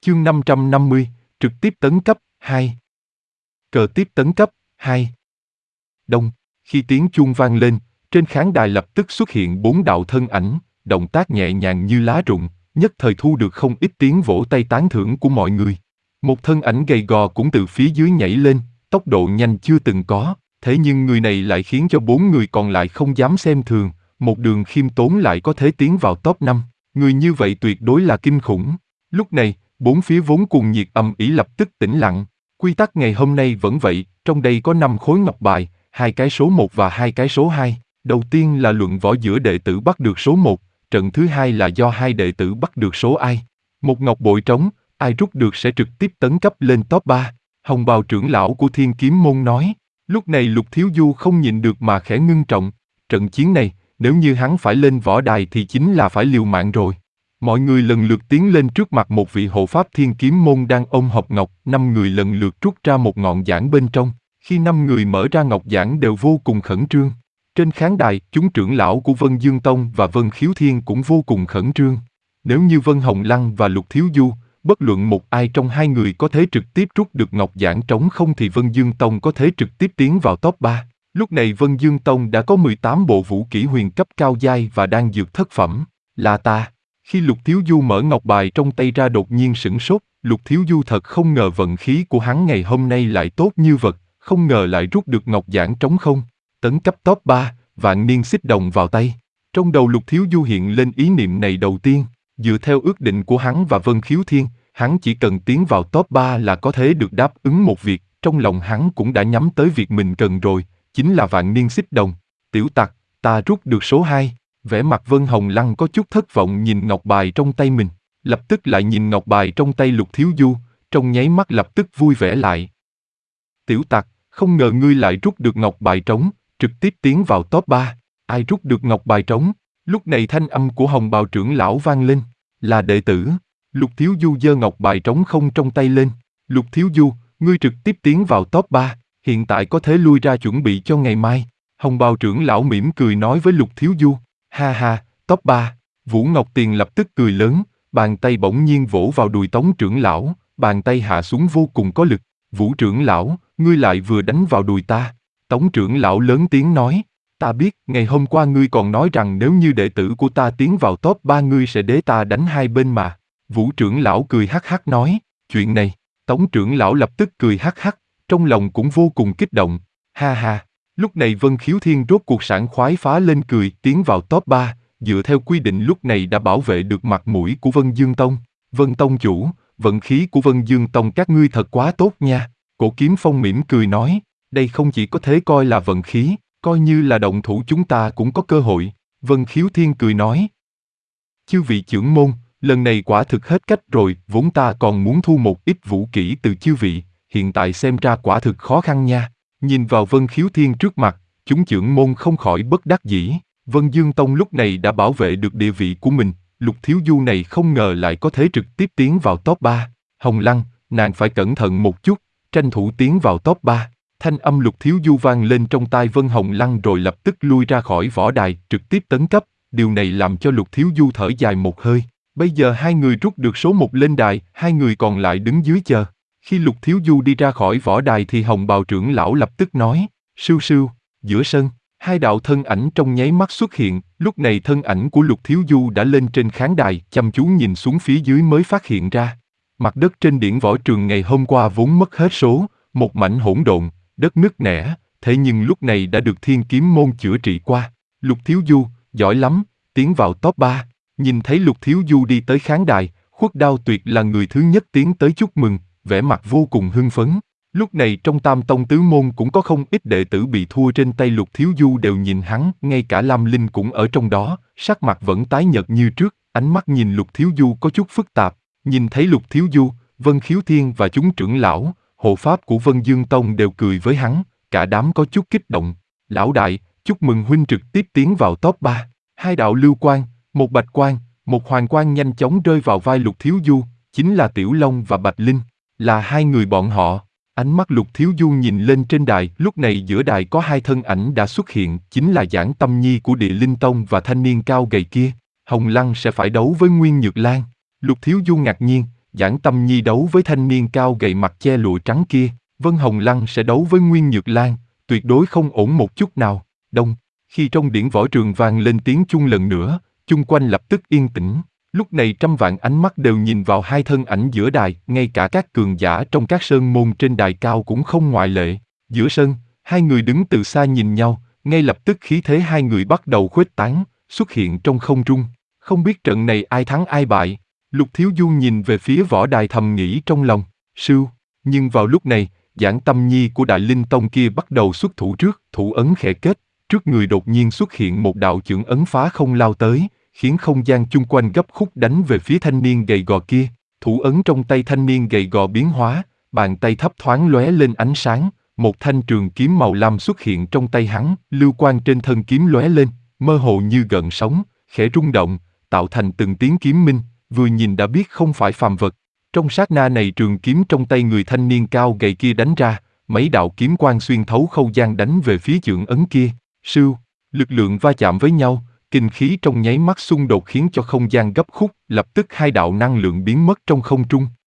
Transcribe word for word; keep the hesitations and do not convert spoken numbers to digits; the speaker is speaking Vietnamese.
Chương năm trăm năm mươi, trực tiếp tấn cấp, hai. Cờ tiếp tấn cấp, hai. Đông, khi tiếng chuông vang lên, trên khán đài lập tức xuất hiện bốn đạo thân ảnh, động tác nhẹ nhàng như lá rụng, nhất thời thu được không ít tiếng vỗ tay tán thưởng của mọi người. Một thân ảnh gầy gò cũng từ phía dưới nhảy lên, tốc độ nhanh chưa từng có, thế nhưng người này lại khiến cho bốn người còn lại không dám xem thường, một Đường Khiêm Tốn lại có thể tiến vào top năm, người như vậy tuyệt đối là kinh khủng. Lúc này, bốn phía vốn cuồng nhiệt ầm ĩ lập tức tĩnh lặng. Quy tắc ngày hôm nay vẫn vậy, trong đây có năm khối ngọc bài, hai cái số một và hai cái số hai. Đầu tiên là luận võ giữa đệ tử bắt được số một, trận thứ hai là do hai đệ tử bắt được số ai. Một ngọc bội trống, ai rút được sẽ trực tiếp tấn cấp lên top ba. Hồng bào trưởng lão của Thiên Kiếm Môn nói. Lúc này Lục Thiếu Du không nhịn được mà khẽ ngưng trọng. Trận chiến này, nếu như hắn phải lên võ đài thì chính là phải liều mạng rồi. Mọi người lần lượt tiến lên trước mặt một vị hộ pháp Thiên Kiếm Môn đang ôm hộp ngọc, năm người lần lượt rút ra một ngọn giảng bên trong. Khi năm người mở ra ngọc giảng đều vô cùng khẩn trương. Trên khán đài, chúng trưởng lão của Vân Dương Tông và Vân Khiếu Thiên cũng vô cùng khẩn trương. Nếu như Vân Hồng Lăng và Lục Thiếu Du, bất luận một ai trong hai người có thể trực tiếp rút được ngọc giảng trống không thì Vân Dương Tông có thể trực tiếp tiến vào top ba. Lúc này Vân Dương Tông đã có mười tám bộ vũ kỹ huyền cấp cao giai và đang dược thất phẩm. Là ta. Khi Lục Thiếu Du mở ngọc bài trong tay ra đột nhiên sửng sốt, Lục Thiếu Du thật không ngờ vận khí của hắn ngày hôm nay lại tốt như vật, không ngờ lại rút được ngọc giảng trống không. Tấn cấp top ba, vạn niên xích đồng vào tay. Trong đầu Lục Thiếu Du hiện lên ý niệm này đầu tiên, dựa theo ước định của hắn và Vân Khiếu Thiên, hắn chỉ cần tiến vào top ba là có thể được đáp ứng một việc, trong lòng hắn cũng đã nhắm tới việc mình cần rồi, chính là vạn niên xích đồng. Tiểu tặc, ta rút được số hai. Vẻ mặt Vân Hồng Lăng có chút thất vọng nhìn ngọc bài trong tay mình, lập tức lại nhìn ngọc bài trong tay Lục Thiếu Du, trong nháy mắt lập tức vui vẻ lại. Tiểu tặc, không ngờ ngươi lại rút được ngọc bài trống, trực tiếp tiến vào top ba. Ai rút được ngọc bài trống? Lúc này thanh âm của Hồng bào trưởng lão vang lên, là đệ tử. Lục Thiếu Du giơ ngọc bài trống không trong tay lên. Lục Thiếu Du, ngươi trực tiếp tiến vào top ba, hiện tại có thể lui ra chuẩn bị cho ngày mai. Hồng bào trưởng lão mỉm cười nói với Lục Thiếu Du. Ha ha, top ba. Vũ Ngọc Tiền lập tức cười lớn, bàn tay bỗng nhiên vỗ vào đùi Tống trưởng lão, bàn tay hạ xuống vô cùng có lực. Vũ trưởng lão, ngươi lại vừa đánh vào đùi ta. Tống trưởng lão lớn tiếng nói, ta biết, ngày hôm qua ngươi còn nói rằng nếu như đệ tử của ta tiến vào top ba ngươi sẽ đế ta đánh hai bên mà. Vũ trưởng lão cười hắc hắc nói, chuyện này. Tống trưởng lão lập tức cười hắc hắc, trong lòng cũng vô cùng kích động, ha ha. Lúc này Vân Khiếu Thiên rốt cuộc sảng khoái phá lên cười, tiến vào top ba, dựa theo quy định lúc này đã bảo vệ được mặt mũi của Vân Dương Tông. Vân Tông chủ, vận khí của Vân Dương Tông các ngươi thật quá tốt nha. Cổ Kiếm Phong mỉm cười nói, đây không chỉ có thể coi là vận khí, coi như là động thủ chúng ta cũng có cơ hội. Vân Khiếu Thiên cười nói, chư vị trưởng môn, lần này quả thực hết cách rồi, vốn ta còn muốn thu một ít vũ kỹ từ chư vị, hiện tại xem ra quả thực khó khăn nha. Nhìn vào Vân Khiếu Thiên trước mặt, chúng trưởng môn không khỏi bất đắc dĩ. Vân Dương Tông lúc này đã bảo vệ được địa vị của mình, Lục Thiếu Du này không ngờ lại có thể trực tiếp tiến vào top ba. Hồng Lăng, nàng phải cẩn thận một chút, tranh thủ tiến vào top ba. Thanh âm Lục Thiếu Du vang lên trong tai Vân Hồng Lăng rồi lập tức lui ra khỏi võ đài, trực tiếp tấn cấp. Điều này làm cho Lục Thiếu Du thở dài một hơi. Bây giờ hai người rút được số một lên đài, hai người còn lại đứng dưới chờ. Khi Lục Thiếu Du đi ra khỏi võ đài thì Hồng bào trưởng lão lập tức nói, sưu sưu, giữa sân, hai đạo thân ảnh trong nháy mắt xuất hiện, lúc này thân ảnh của Lục Thiếu Du đã lên trên khán đài, chăm chú nhìn xuống phía dưới mới phát hiện ra. Mặt đất trên điển võ trường ngày hôm qua vốn mất hết số, một mảnh hỗn độn, đất nứt nẻ, thế nhưng lúc này đã được Thiên Kiếm Môn chữa trị qua. Lục Thiếu Du, giỏi lắm, tiến vào top ba. Nhìn thấy Lục Thiếu Du đi tới khán đài, Khuất Đao Tuyệt là người thứ nhất tiến tới chúc mừng, vẻ mặt vô cùng hưng phấn. Lúc này trong Tam Tông Tứ Môn cũng có không ít đệ tử bị thua trên tay Lục Thiếu Du đều nhìn hắn, ngay cả Lam Linh cũng ở trong đó, sắc mặt vẫn tái nhợt như trước, ánh mắt nhìn Lục Thiếu Du có chút phức tạp. Nhìn thấy Lục Thiếu Du, Vân Khiếu Thiên và chúng trưởng lão, hộ pháp của Vân Dương Tông đều cười với hắn, cả đám có chút kích động. Lão đại, chúc mừng huynh trực tiếp tiến vào top ba. Hai đạo lưu quang, một bạch quang, một hoàng quang nhanh chóng rơi vào vai Lục Thiếu Du, chính là Tiểu Long và Bạch Linh, là hai người bọn họ. Ánh mắt Lục Thiếu Du nhìn lên trên đài, lúc này giữa đài có hai thân ảnh đã xuất hiện, chính là Giảng Tâm Nhi của Địa Linh Tông và thanh niên cao gầy kia. Hồng Lăng sẽ phải đấu với Nguyên Nhược Lan. Lục Thiếu Du ngạc nhiên, Giảng Tâm Nhi đấu với thanh niên cao gầy mặc che lụa trắng kia, Vân Hồng Lăng sẽ đấu với Nguyên Nhược Lan, tuyệt đối không ổn một chút nào. Đông, khi trong điển võ trường vang lên tiếng chuông lần nữa, chung quanh lập tức yên tĩnh. Lúc này trăm vạn ánh mắt đều nhìn vào hai thân ảnh giữa đài, ngay cả các cường giả trong các sơn môn trên đài cao cũng không ngoại lệ. Giữa sân, hai người đứng từ xa nhìn nhau, ngay lập tức khí thế hai người bắt đầu khuếch tán, xuất hiện trong không trung. Không biết trận này ai thắng ai bại. Lục Thiếu Du nhìn về phía võ đài thầm nghĩ trong lòng, sưu. Nhưng vào lúc này, Giảng Tâm Nhi của Đại Linh Tông kia bắt đầu xuất thủ trước, thủ ấn khẽ kết, trước người đột nhiên xuất hiện một đạo chưởng ấn phá không lao tới, khiến không gian chung quanh gấp khúc đánh về phía thanh niên gầy gò kia. Thủ ấn trong tay thanh niên gầy gò biến hóa, bàn tay thấp thoáng lóe lên ánh sáng, một thanh trường kiếm màu lam xuất hiện trong tay hắn, lưu quang trên thân kiếm lóe lên, mơ hồ như gợn sóng, khẽ rung động, tạo thành từng tiếng kiếm minh, vừa nhìn đã biết không phải phàm vật. Trong sát na này trường kiếm trong tay người thanh niên cao gầy kia đánh ra, mấy đạo kiếm quang xuyên thấu không gian đánh về phía chưởng ấn kia. Sưu, lực lượng va chạm với nhau, kinh khí trong nháy mắt xung đột khiến cho không gian gấp khúc, lập tức hai đạo năng lượng biến mất trong không trung.